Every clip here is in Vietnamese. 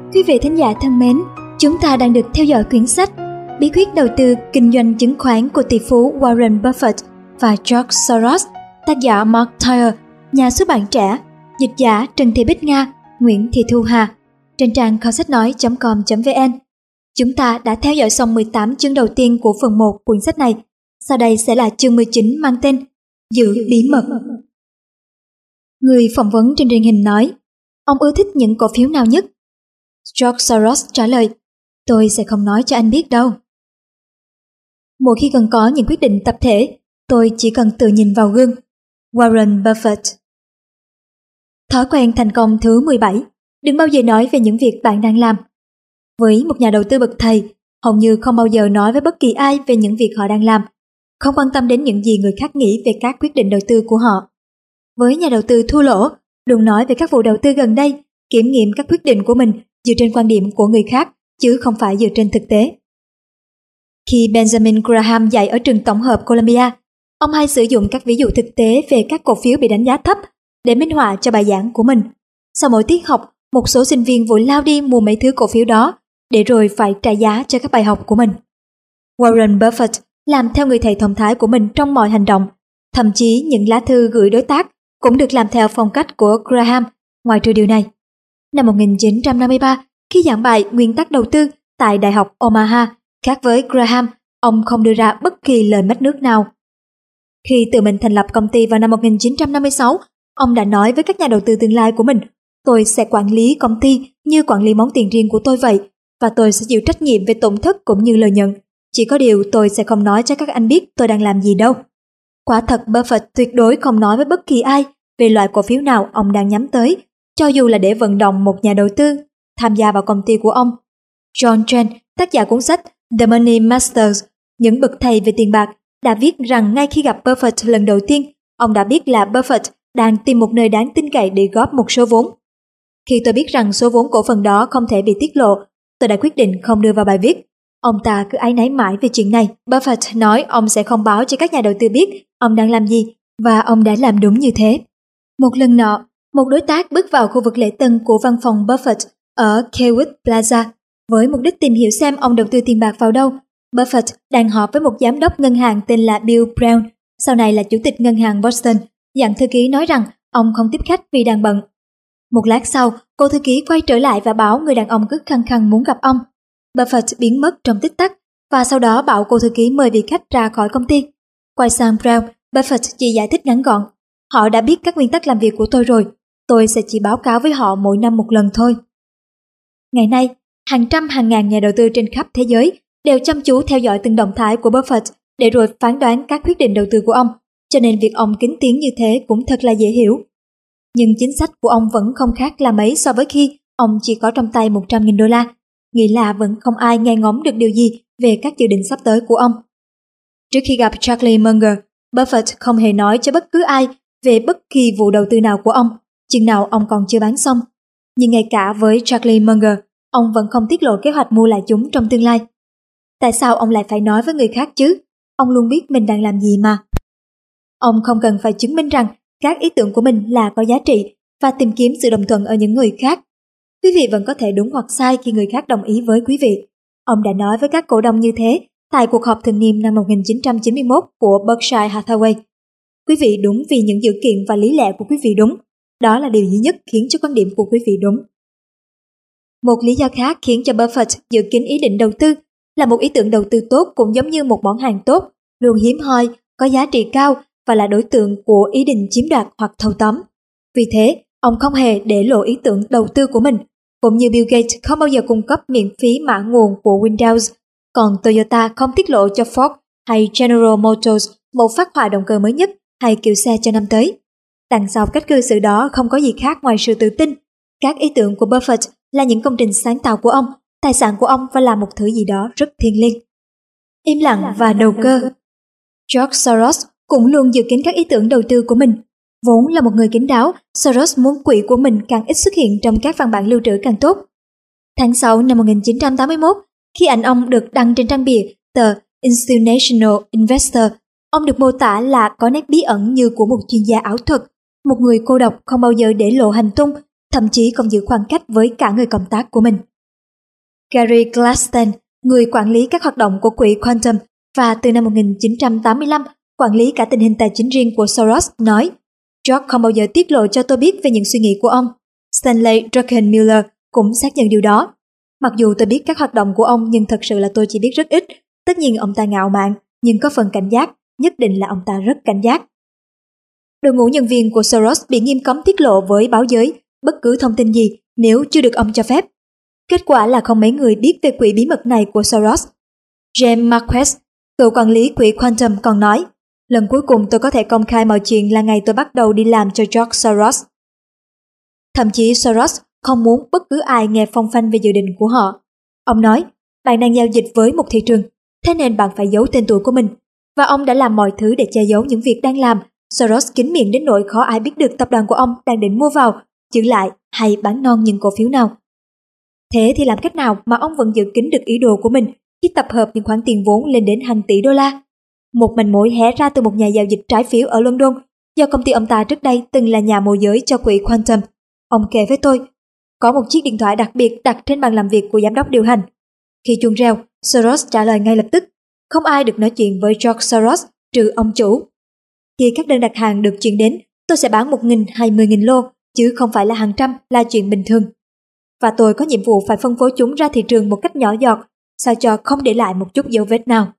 Quý vị thính giả thân mến, chúng ta đang được theo dõi quyển sách Bí quyết đầu tư kinh doanh chứng khoán của tỷ phú Warren Buffett và George Soros, tác giả Mark Tyer, nhà xuất bản trẻ, dịch giả Trần Thị Bích Nga, Nguyễn Thị Thu Hà, trên trang kho sách nói.com.vn. Chúng ta đã theo dõi xong 18 chương đầu tiên của phần 1 quyển sách này. Sau đây sẽ là chương 19 mang tên Giữ bí mật. Người phỏng vấn trên truyền hình nói, ông ưa thích những cổ phiếu nào nhất? George Soros trả lời, tôi sẽ không nói cho anh biết đâu. Mỗi khi cần có những quyết định tập thể, tôi chỉ cần tự nhìn vào gương. Warren Buffett. Thói quen thành công thứ 17. Đừng bao giờ nói về những việc bạn đang làm. Với một nhà đầu tư bậc thầy, hầu như không bao giờ nói với bất kỳ ai về những việc họ đang làm, không quan tâm đến những gì người khác nghĩ về các quyết định đầu tư của họ. Với nhà đầu tư thua lỗ, đừng nói về các vụ đầu tư gần đây, kiểm nghiệm các quyết định của mình dựa trên quan điểm của người khác, chứ không phải dựa trên thực tế. Khi Benjamin Graham dạy ở trường tổng hợp Columbia, ông hay sử dụng các ví dụ thực tế về các cổ phiếu bị đánh giá thấp để minh họa cho bài giảng của mình. Sau mỗi tiết học, một số sinh viên vội lao đi mua mấy thứ cổ phiếu đó, để rồi phải trả giá cho các bài học của mình. Warren Buffett làm theo người thầy thông thái của mình trong mọi hành động, thậm chí những lá thư gửi đối tác cũng được làm theo phong cách của Graham. Ngoài trừ điều này, năm 1953, khi giảng bài nguyên tắc đầu tư tại Đại học Omaha, khác với Graham, ông không đưa ra bất kỳ lời mách nước nào. Khi tự mình thành lập công ty vào năm 1956, ông đã nói với các nhà đầu tư tương lai của mình, tôi sẽ quản lý công ty như quản lý món tiền riêng của tôi vậy, và tôi sẽ chịu trách nhiệm về tổn thất cũng như lợi nhuận. Chỉ có điều tôi sẽ không nói cho các anh biết tôi đang làm gì đâu. Quả thật Buffett tuyệt đối không nói với bất kỳ ai về loại cổ phiếu nào ông đang nhắm tới, cho dù là để vận động một nhà đầu tư tham gia vào công ty của ông. John Chen, tác giả cuốn sách The Money Masters, những bậc thầy về tiền bạc, đã viết rằng ngay khi gặp Buffett lần đầu tiên, ông đã biết là Buffett đang tìm một nơi đáng tin cậy để góp một số vốn. Khi tôi biết rằng số vốn cổ phần đó không thể bị tiết lộ, tôi đã quyết định không đưa vào bài viết. Ông ta cứ áy náy mãi về chuyện này. Buffett nói ông sẽ không báo cho các nhà đầu tư biết ông đang làm gì, và ông đã làm đúng như thế. Một lần nọ, một đối tác bước vào khu vực lễ tân của văn phòng Buffett ở Keywood Plaza với mục đích tìm hiểu xem ông đầu tư tiền bạc vào đâu. Buffett đang họp với một giám đốc ngân hàng tên là Bill Brown, sau này là chủ tịch ngân hàng Boston. Dặn thư ký nói rằng ông không tiếp khách vì đang bận. Một lát sau, cô thư ký quay trở lại và bảo người đàn ông cứ khăng khăng muốn gặp ông. Buffett biến mất trong tích tắc, và sau đó bảo cô thư ký mời vị khách ra khỏi công ty. Quay sang Brown, Buffett chỉ giải thích ngắn gọn. Họ đã biết các nguyên tắc làm việc của tôi rồi, tôi sẽ chỉ báo cáo với họ mỗi năm một lần thôi. Ngày nay, hàng trăm hàng ngàn nhà đầu tư trên khắp thế giới đều chăm chú theo dõi từng động thái của Buffett để rồi phán đoán các quyết định đầu tư của ông, cho nên việc ông kín tiếng như thế cũng thật là dễ hiểu. Nhưng chính sách của ông vẫn không khác là mấy so với khi ông chỉ có trong tay $100.000, nghĩa là vẫn không ai nghe ngóng được điều gì về các dự định sắp tới của ông. Trước khi gặp Charlie Munger, Buffett không hề nói cho bất cứ ai về bất kỳ vụ đầu tư nào của ông, chừng nào ông còn chưa bán xong. Nhưng ngay cả với Charlie Munger, ông vẫn không tiết lộ kế hoạch mua lại chúng trong tương lai. Tại sao ông lại phải nói với người khác chứ? Ông luôn biết mình đang làm gì mà. Ông không cần phải chứng minh rằng các ý tưởng của mình là có giá trị và tìm kiếm sự đồng thuận ở những người khác. Quý vị vẫn có thể đúng hoặc sai khi người khác đồng ý với quý vị. Ông đã nói với các cổ đông như thế tại cuộc họp thường niên năm 1991 của Berkshire Hathaway. Quý vị đúng vì những dữ kiện và lý lẽ của quý vị đúng. Đó là điều duy nhất khiến cho quan điểm của quý vị đúng. Một lý do khác khiến cho Buffett giữ kín ý định đầu tư là một ý tưởng đầu tư tốt cũng giống như một món hàng tốt, luôn hiếm hoi, có giá trị cao và là đối tượng của ý định chiếm đoạt hoặc thâu tóm. Vì thế, ông không hề để lộ ý tưởng đầu tư của mình, cũng như Bill Gates không bao giờ cung cấp miễn phí mã nguồn của Windows, còn Toyota không tiết lộ cho Ford hay General Motors một phác họa động cơ mới nhất hay kiểu xe cho năm tới. Đằng sau cách cư xử đó không có gì khác ngoài sự tự tin. Các ý tưởng của Buffett là những công trình sáng tạo của ông, tài sản của ông phải là một thứ gì đó rất thiêng liêng. Im lặng và đầu cơ. George Soros cũng luôn giữ kín các ý tưởng đầu tư của mình. Vốn là một người kín đáo, Soros muốn quỹ của mình càng ít xuất hiện trong các văn bản lưu trữ càng tốt. Tháng 6 năm 1981, khi ảnh ông được đăng trên trang bìa tờ Institutional Investor, ông được mô tả là có nét bí ẩn như của một chuyên gia ảo thuật, một người cô độc không bao giờ để lộ hành tung, thậm chí còn giữ khoảng cách với cả người cộng tác của mình. Gary Gladstein, người quản lý các hoạt động của quỹ Quantum và từ năm 1985 quản lý cả tình hình tài chính riêng của Soros, nói: George không bao giờ tiết lộ cho tôi biết về những suy nghĩ của ông. Stanley Druckenmiller cũng xác nhận điều đó. Mặc dù tôi biết các hoạt động của ông nhưng thật sự là tôi chỉ biết rất ít. Tất nhiên ông ta ngạo mạn, nhưng có phần cảnh giác, nhất định là ông ta rất cảnh giác. Đội ngũ nhân viên của Soros bị nghiêm cấm tiết lộ với báo giới bất cứ thông tin gì nếu chưa được ông cho phép. Kết quả là không mấy người biết về quỹ bí mật này của Soros. James Marquez, cựu quản lý quỹ Quantum còn nói: lần cuối cùng tôi có thể công khai mọi chuyện là ngày tôi bắt đầu đi làm cho George Soros. Thậm chí Soros không muốn bất cứ ai nghe phong phanh về dự định của họ. Ông nói: bạn đang giao dịch với một thị trường, thế nên bạn phải giấu tên tuổi của mình. Và ông đã làm mọi thứ để che giấu những việc đang làm. Soros kín miệng đến nỗi khó ai biết được tập đoàn của ông đang định mua vào, giữ lại hay bán non những cổ phiếu nào. Thế thì làm cách nào mà ông vẫn giữ kín được ý đồ của mình khi tập hợp những khoản tiền vốn lên đến hàng tỷ đô la? Một manh mối hé ra từ một nhà giao dịch trái phiếu ở London, do công ty ông ta trước đây từng là nhà môi giới cho quỹ Quantum. Ông kể với tôi: có một chiếc điện thoại đặc biệt đặt trên bàn làm việc của giám đốc điều hành. Khi chuông reo, Soros trả lời ngay lập tức. Không ai được nói chuyện với George Soros trừ ông chủ. Khi các đơn đặt hàng được chuyển đến, tôi sẽ bán 1.000 hay 10.000 lô, chứ không phải là hàng trăm là chuyện bình thường. Và tôi có nhiệm vụ phải phân phối chúng ra thị trường một cách nhỏ giọt, sao cho không để lại một chút dấu vết nào.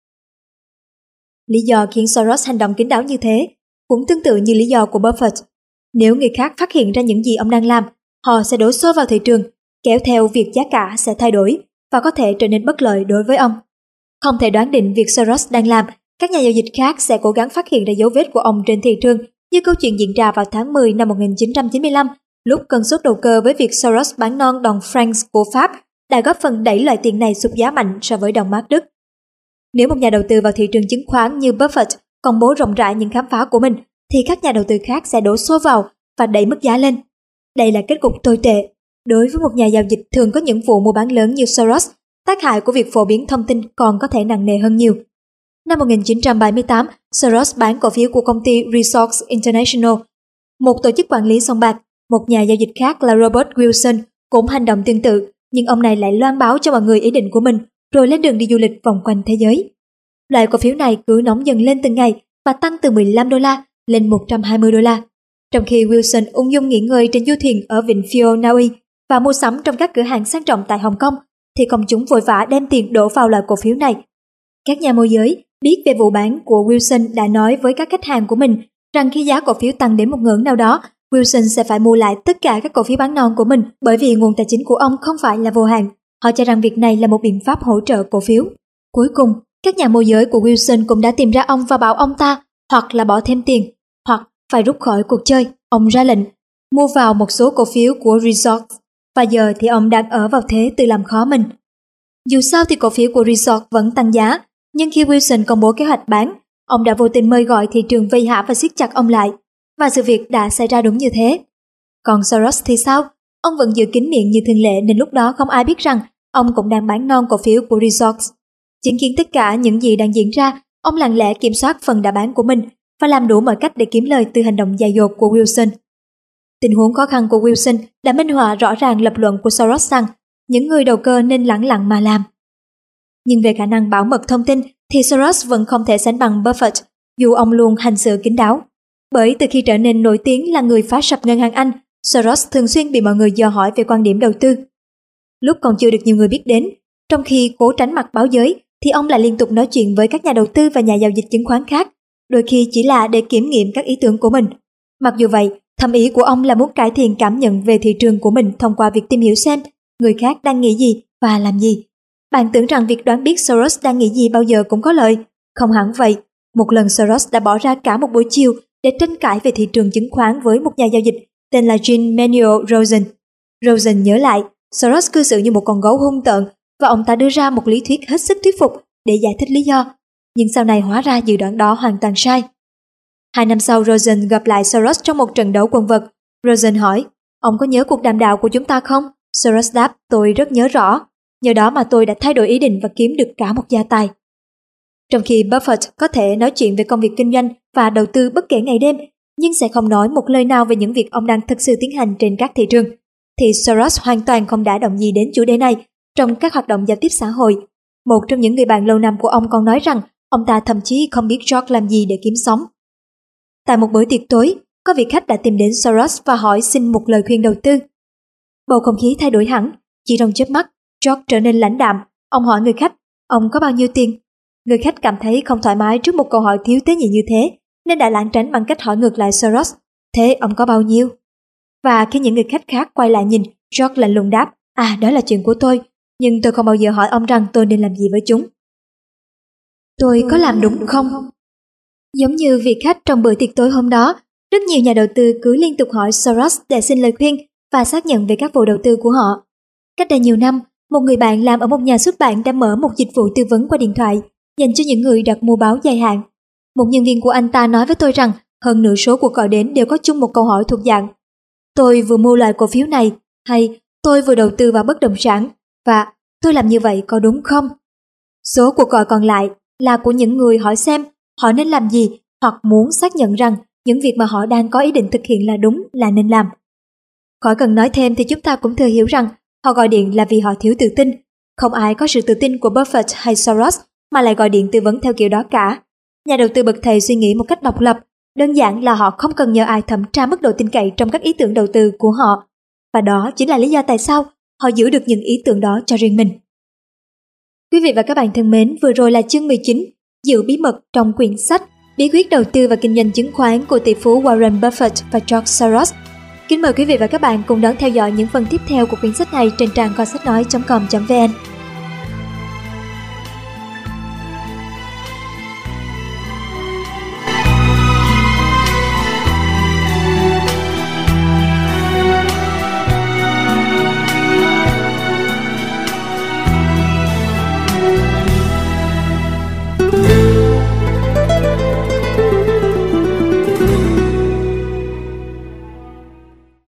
Lý do khiến Soros hành động kín đáo như thế cũng tương tự như lý do của Buffett. Nếu người khác phát hiện ra những gì ông đang làm, họ sẽ đổ xô vào thị trường, kéo theo việc giá cả sẽ thay đổi và có thể trở nên bất lợi đối với ông. Không thể đoán định việc Soros đang làm, các nhà giao dịch khác sẽ cố gắng phát hiện ra dấu vết của ông trên thị trường, như câu chuyện diễn ra vào tháng 10 năm 1995, lúc cơn sốt đầu cơ với việc Soros bán non đồng franc của Pháp đã góp phần đẩy loại tiền này sụt giá mạnh so với đồng mark Đức. Nếu một nhà đầu tư vào thị trường chứng khoán như Buffett công bố rộng rãi những khám phá của mình, thì các nhà đầu tư khác sẽ đổ xô vào và đẩy mức giá lên. Đây là kết cục tồi tệ. Đối với một nhà giao dịch thường có những vụ mua bán lớn như Soros, tác hại của việc phổ biến thông tin còn có thể nặng nề hơn nhiều. Năm 1978, Soros bán cổ phiếu của công ty Resource International, một tổ chức quản lý sòng bạc. Một nhà giao dịch khác là Robert Wilson cũng hành động tương tự, nhưng ông này lại loan báo cho mọi người ý định của mình, rồi lên đường đi du lịch vòng quanh thế giới. Loại cổ phiếu này cứ nóng dần lên từng ngày và tăng từ 15 đô la lên 120 đô la. Trong khi Wilson ung dung nghỉ ngơi trên du thuyền ở vịnh Phio, Na Uy và mua sắm trong các cửa hàng sang trọng tại Hồng Kông, thì công chúng vội vã đem tiền đổ vào loại cổ phiếu này. Các nhà môi giới biết về vụ bán của Wilson đã nói với các khách hàng của mình rằng khi giá cổ phiếu tăng đến một ngưỡng nào đó, Wilson sẽ phải mua lại tất cả các cổ phiếu bán non của mình, bởi vì nguồn tài chính của ông không phải là vô hạn. Họ cho rằng việc này là một biện pháp hỗ trợ cổ phiếu. Cuối cùng, các nhà môi giới của Wilson cũng đã tìm ra ông và bảo ông ta hoặc là bỏ thêm tiền, hoặc phải rút khỏi cuộc chơi. Ông ra lệnh mua vào một số cổ phiếu của Resort, và giờ thì ông đang ở vào thế tự làm khó mình. Dù sao thì cổ phiếu của Resort vẫn tăng giá, nhưng khi Wilson công bố kế hoạch bán, ông đã vô tình mời gọi thị trường vây hãm và siết chặt ông lại, và sự việc đã xảy ra đúng như thế. Còn Soros thì sao? Ông vẫn giữ kín miệng như thường lệ nên lúc đó không ai biết rằng ông cũng đang bán non cổ phiếu của Resort. Chứng kiến tất cả những gì đang diễn ra, ông lặng lẽ kiểm soát phần đã bán của mình và làm đủ mọi cách để kiếm lời từ hành động dại dột của Wilson. Tình huống khó khăn của Wilson đã minh họa rõ ràng lập luận của Soros rằng những người đầu cơ nên lẳng lặng mà làm. Nhưng về khả năng bảo mật thông tin thì Soros vẫn không thể sánh bằng Buffett, dù ông luôn hành sự kín đáo. Bởi từ khi trở nên nổi tiếng là người phá sập ngân hàng Anh, Soros thường xuyên bị mọi người dò hỏi về quan điểm đầu tư. Lúc còn chưa được nhiều người biết đến, trong khi cố tránh mặt báo giới, thì ông lại liên tục nói chuyện với các nhà đầu tư và nhà giao dịch chứng khoán khác, đôi khi chỉ là để kiểm nghiệm các ý tưởng của mình. Mặc dù vậy, thầm ý của ông là muốn cải thiện cảm nhận về thị trường của mình thông qua việc tìm hiểu xem người khác đang nghĩ gì và làm gì. Bạn tưởng rằng việc đoán biết Soros đang nghĩ gì bao giờ cũng có lợi? Không hẳn vậy. Một lần Soros đã bỏ ra cả một buổi chiều để tranh cãi về thị trường chứng khoán với một nhà giao dịch tên là Jean Manuel Rosen. Rosen nhớ lại, Soros cư xử như một con gấu hung tợn và ông ta đưa ra một lý thuyết hết sức thuyết phục để giải thích lý do. Nhưng sau này hóa ra dự đoán đó hoàn toàn sai. 2 năm sau, Rosen gặp lại Soros trong một trận đấu quần vợt. Rosen hỏi, ông có nhớ cuộc đàm đạo của chúng ta không? Soros đáp, tôi rất nhớ rõ. Nhờ đó mà tôi đã thay đổi ý định và kiếm được cả một gia tài. Trong khi Buffett có thể nói chuyện về công việc kinh doanh và đầu tư bất kể ngày đêm, nhưng sẽ không nói một lời nào về những việc ông đang thực sự tiến hành trên các thị trường, thì Soros hoàn toàn không đả động gì đến chủ đề này trong các hoạt động giao tiếp xã hội. Một trong những người bạn lâu năm của ông còn nói rằng ông ta thậm chí không biết George làm gì để kiếm sống. Tại một bữa tiệc tối, có vị khách đã tìm đến Soros và hỏi xin một lời khuyên đầu tư. Bầu không khí thay đổi hẳn, chỉ trong chớp mắt, George trở nên lãnh đạm. Ông hỏi người khách, ông có bao nhiêu tiền? Người khách cảm thấy không thoải mái trước một câu hỏi thiếu tế nhị như thế, nên đã lảng tránh bằng cách hỏi ngược lại Soros, thế ông có bao nhiêu? Và khi những người khách khác quay lại nhìn, George lạnh lùng đáp, đó là chuyện của tôi, nhưng tôi không bao giờ hỏi ông rằng tôi nên làm gì với chúng. Tôi có làm đúng không? Giống như vị khách trong bữa tiệc tối hôm đó, rất nhiều nhà đầu tư cứ liên tục hỏi Soros để xin lời khuyên và xác nhận về các vụ đầu tư của họ. Cách đây nhiều năm, một người bạn làm ở một nhà xuất bản đã mở một dịch vụ tư vấn qua điện thoại dành cho những người đặt mua báo dài hạn. Một nhân viên của anh ta nói với tôi rằng hơn nửa số cuộc gọi đến đều có chung một câu hỏi thuộc dạng: tôi vừa mua lại cổ phiếu này, hay tôi vừa đầu tư vào bất động sản, và tôi làm như vậy có đúng không? Số cuộc gọi còn lại là của những người hỏi xem họ nên làm gì hoặc muốn xác nhận rằng những việc mà họ đang có ý định thực hiện là đúng, là nên làm. Khỏi cần nói thêm thì chúng ta cũng thừa hiểu rằng họ gọi điện là vì họ thiếu tự tin. Không ai có sự tự tin của Buffett hay Soros mà lại gọi điện tư vấn theo kiểu đó cả. Nhà đầu tư bậc thầy suy nghĩ một cách độc lập, đơn giản là họ không cần nhờ ai thẩm tra mức độ tin cậy trong các ý tưởng đầu tư của họ. Và đó chính là lý do tại sao họ giữ được những ý tưởng đó cho riêng mình. Quý vị và các bạn thân mến, vừa rồi là chương 19, giữ bí mật trong quyển sách Bí quyết đầu tư và kinh doanh chứng khoán của tỷ phú Warren Buffett và George Soros. Kính mời quý vị và các bạn cùng đón theo dõi những phần tiếp theo của quyển sách này trên trang kho sách nói.com.vn.